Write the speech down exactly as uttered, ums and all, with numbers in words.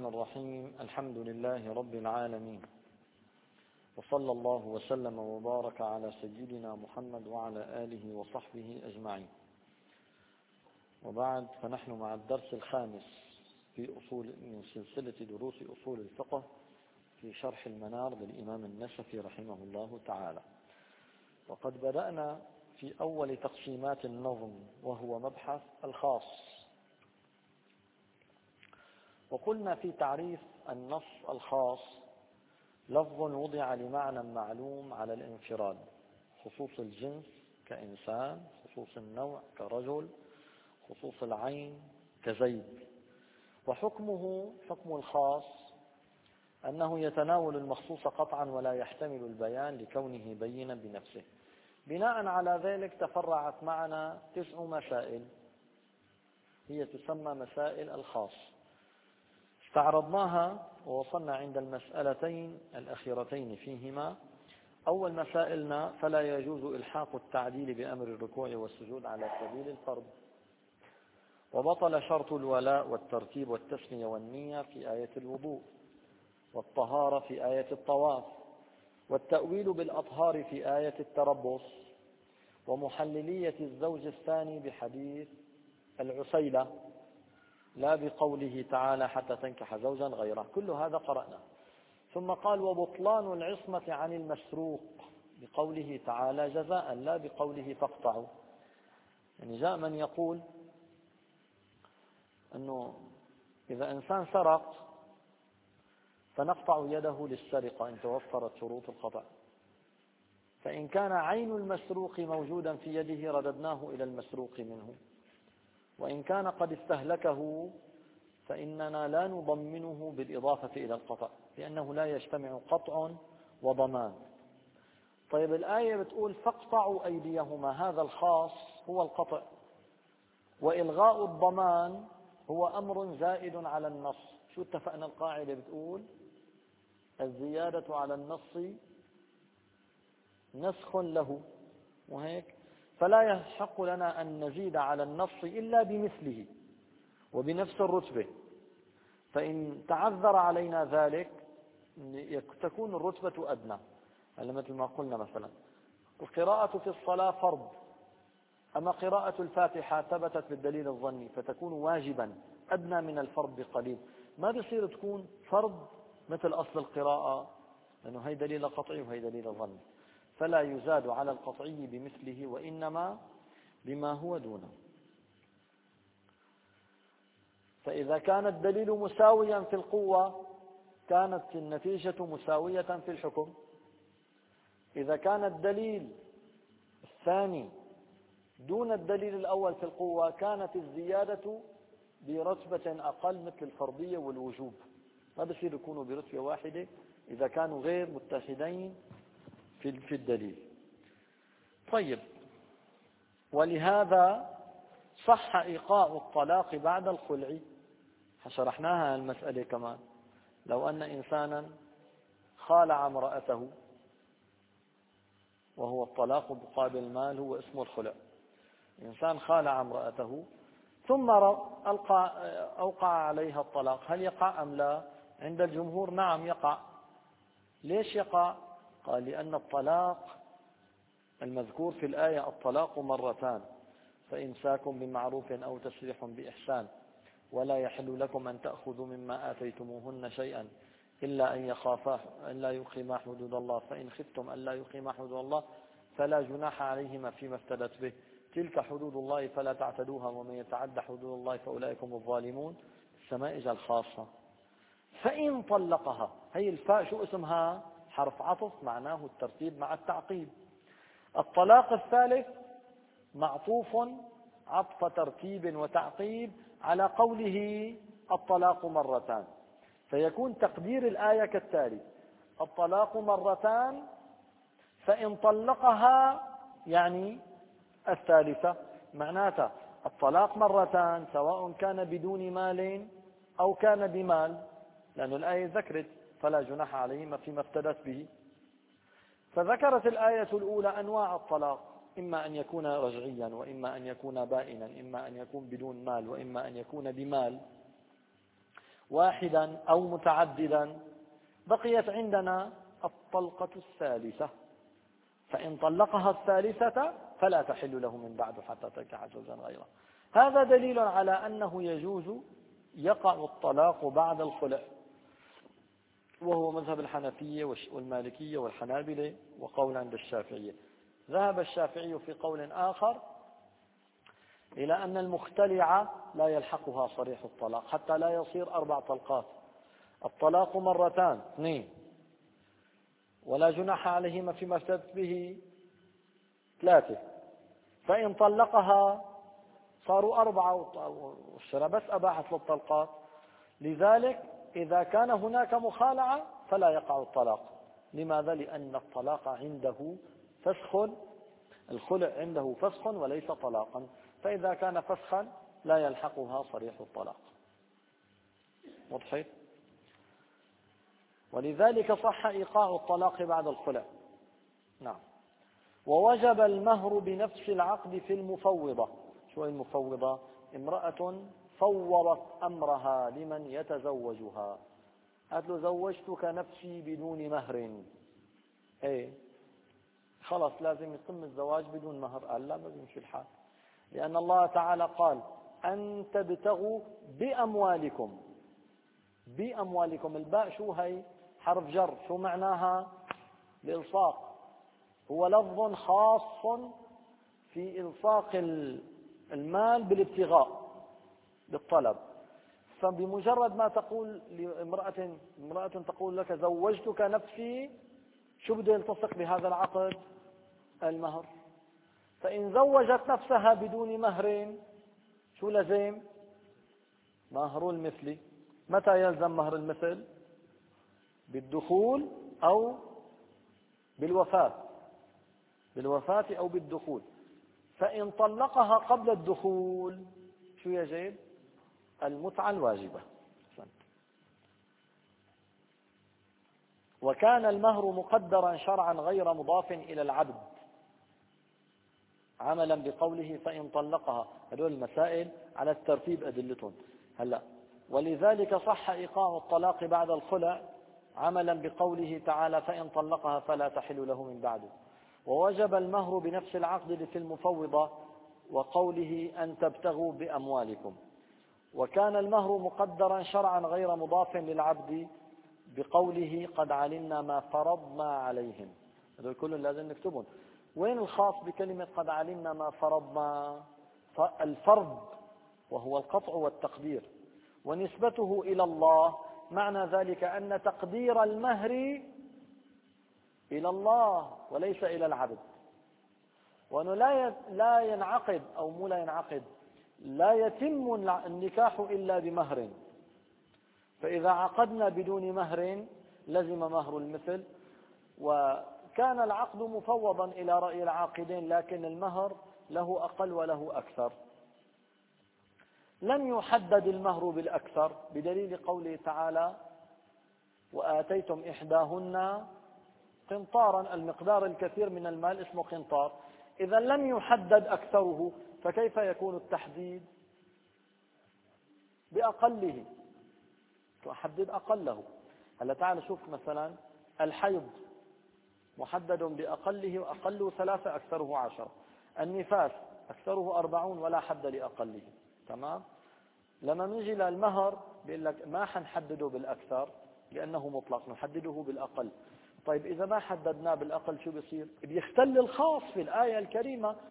الرحمن الرحيم. الحمد لله رب العالمين، وصلى الله وسلم وبارك على سيدنا محمد وعلى آله وصحبه أجمعين، وبعد، فنحن مع الدرس الخامس في أصول من سلسلة دروس أصول الفقه في شرح المنار للإمام النسفي رحمه الله تعالى. وقد بدأنا في أول تقسيمات النظم وهو مبحث الخاص، وقلنا في تعريف النص الخاص: لفظ وضع لمعنى معلوم على الانفراد، خصوص الجنس كإنسان، خصوص النوع كرجل، خصوص العين كزيد. وحكمه حكم الخاص أنه يتناول المخصوص قطعا ولا يحتمل البيان لكونه بينا بنفسه. بناء على ذلك تفرعت معنا تسع مسائل هي تسمى مسائل الخاص، استعرضناها ووصلنا عند المسألتين الأخيرتين فيهما. أول مسائلنا: فلا يجوز إلحاق التعديل بأمر الركوع والسجود على سبيل الفرض، وبطل شرط الولاء والترتيب والتسمية والنية في آية الوضوء، والطهارة في آية الطواف، والتأويل بالأطهار في آية التربص، ومحللية الزوج الثاني بحديث العسيلة، لا بقوله تعالى حتى تنكح زوجا غيره. كل هذا قرأنا. ثم قال: وبطلان العصمة عن المسروق بقوله تعالى جزاء، لا بقوله فاقطعوا. يعني جاء من يقول أنه إذا إنسان سرق فنقطع يده للسرقة إن توفرت شروط القطع، فإن كان عين المسروق موجودا في يده رددناه إلى المسروق منه، وإن كان قد استهلكه فإننا لا نضمنه بالإضافة إلى القطع، لأنه لا يجتمع قطع وضمان. طيب، الآية بتقول فاقطعوا أيديهما، هذا الخاص هو القطع، وإلغاء الضمان هو أمر زائد على النص. شو اتفقنا؟ القاعدة بتقول الزيادة على النص نسخ له، وهيك فلا يحق لنا أن نزيد على النص إلا بمثله وبنفس الرتبة. فإن تعذر علينا ذلك تكون الرتبة أدنى. هلا مثل ما قلنا مثلا القراءة في الصلاة فرض، أما قراءة الفاتحة ثبتت بالدليل الظني فتكون واجبا أدنى من الفرض بقليل. ما بيصير تكون فرض مثل أصل القراءة، لأنه هي دليل قطعي وهي دليل ظني، فلا يزاد على القطعي بمثله وإنما بما هو دونه. فإذا كان الدليل مساويا في القوة كانت النتيجة مساوية في الحكم. إذا كان الدليل الثاني دون الدليل الأول في القوة كانت الزيادة برتبة أقل مثل الفرضية والوجوب. ما بصير يكونوا برتبة واحدة إذا كانوا غير متحدين في الدليل. طيب، ولهذا صح إيقاع الطلاق بعد الخلع. شرحناها المسألة كمان. لو أن إنسانا خالع امرأته، وهو الطلاق مقابل مال، هو اسمه الخلع. إنسان خالع امرأته ثم ألقى أوقع عليها الطلاق، هل يقع أم لا؟ عند الجمهور نعم يقع. ليش يقع؟ قال: لأن الطلاق المذكور في الآية الطلاق مرتان، فإمساك بمعروف أو تسريح بإحسان، ولا يحل لكم أن تأخذوا مما آتيتموهن شيئا إلا أن يخافا أن لا يقيما حدود الله، فإن خفتم أن لا يقيما حدود الله فلا جناح عليهما فيما افتدت به، تلك حدود الله فلا تعتدوها، ومن يتعد حدود الله فأولئك هم الظالمون. السمائج الخاصة. فإن طلقها، هي الفاء شو اسمها؟ حرف عطف معناه الترتيب مع التعقيب. الطلاق الثالث معطوف عطف ترتيب وتعقيب على قوله الطلاق مرتان، فيكون تقدير الآية كالتالي: الطلاق مرتان، فإن طلقها يعني الثالثة. معناتها الطلاق مرتان سواء كان بدون مال أو كان بمال، لأن الآية ذكرت فلا جناح عليهما فيما افتدت به. فذكرت الآية الأولى أنواع الطلاق: إما أن يكون رجعيا، وإما أن يكون بائنا، إما أن يكون بدون مال، وإما أن يكون بمال. واحدا أو متعددا، بقيت عندنا الطلقة الثالثة، فإن طلقها الثالثة فلا تحل له من بعد حتى تنكح زوجا غيره. هذا دليل على أنه يجوز يقع الطلاق بعد الخلع، وهو مذهب الحنفية والمالكية والحنابلة وقول عند الشافعية. ذهب الشافعي في قول آخر إلى أن المختلعة لا يلحقها صريح الطلاق حتى لا يصير أربع طلقات. الطلاق مرتان اثنين، ولا جناح عليهما فيما ارتدت به ثلاثة، فإن طلقها صاروا أربعة والشرع بس أباحت للطلقات. لذلك إذا كان هناك مخالعة فلا يقع الطلاق. لماذا؟ لأن الطلاق عنده فسخ، الخلع عنده فسخ وليس طلاقا، فإذا كان فسخا لا يلحقها صريح الطلاق. وضحت؟ ولذلك صح إيقاع الطلاق بعد الخلع. نعم. ووجب المهر بنفس العقد في المفوضة. شو المفوضة؟ امرأة فوضت أمرها لمن يتزوجها، قالت له زوجتك نفسي بدون مهر. ايه خلاص لازم يتم الزواج بدون مهر. قال لا، ما بيمشي الحال، لأن الله تعالى قال أن تبتغوا بأموالكم. بأموالكم، الباء شو هي؟ حرف جر. شو معناها؟ الإلصاق. هو لفظ خاص في إلصاق المال بالابتغاء بالطلب. فبمجرد ما تقول لامرأة امرأة تقول لك زوجتك نفسي، شو بده يلتصق بهذا العقد؟ المهر. فإن زوجت نفسها بدون مهر شو لزم؟ مهر المثل. متى يلزم مهر المثل؟ بالدخول أو بالوفاة، بالوفاة أو بالدخول. فإن طلقها قبل الدخول شو يجب؟ المتعة الواجبة. وكان المهر مقدرا شرعا غير مضاف إلى العبد، عملا بقوله فإن طلقها. هذول المسائل على الترتيب أدلتهم هلا. ولذلك صح إيقاع الطلاق بعد الخلع عملا بقوله تعالى فإن طلقها فلا تحل له من بعده. ووجب المهر بنفس العقد في المفوضة وقوله أن تبتغوا بأموالكم. وكان المهر مقدرا شرعا غير مضاف للعبد بقوله قد علمنا ما فرضنا عليهم. هذول كلهم لازم نكتبهم. وين الخاص بكلمة قد علمنا ما فرضنا؟ الفرض وهو القطع والتقدير، ونسبته إلى الله. معنى ذلك أن تقدير المهر إلى الله وليس إلى العبد، وأنه لا لا ينعقد أو مو لا ينعقد لا يتم النكاح إلا بمهر. فإذا عقدنا بدون مهر لزم مهر المثل. وكان العقد مفوضا إلى رأي العاقدين، لكن المهر له أقل وله أكثر. لم يحدد المهر بالأكثر بدليل قوله تعالى وآتيتم إحداهن قنطارا. المقدار الكثير من المال اسمه قنطار. إذا لم يحدد أكثره فكيف يكون التحديد؟ بأقله، تحدد أقله. هلا تعال شوف مثلا الحيض محدد بأقله، وأقله ثلاثة أكثره عشرة. النفاس أكثره أربعون ولا حد لأقله. تمام. لما نجي للمهر بيقول لك ما حنحدده بالأكثر لأنه مطلق، نحدده بالأقل. طيب إذا ما حددناه بالأقل شو بيصير؟ بيختل الخاص في الآية الكريمة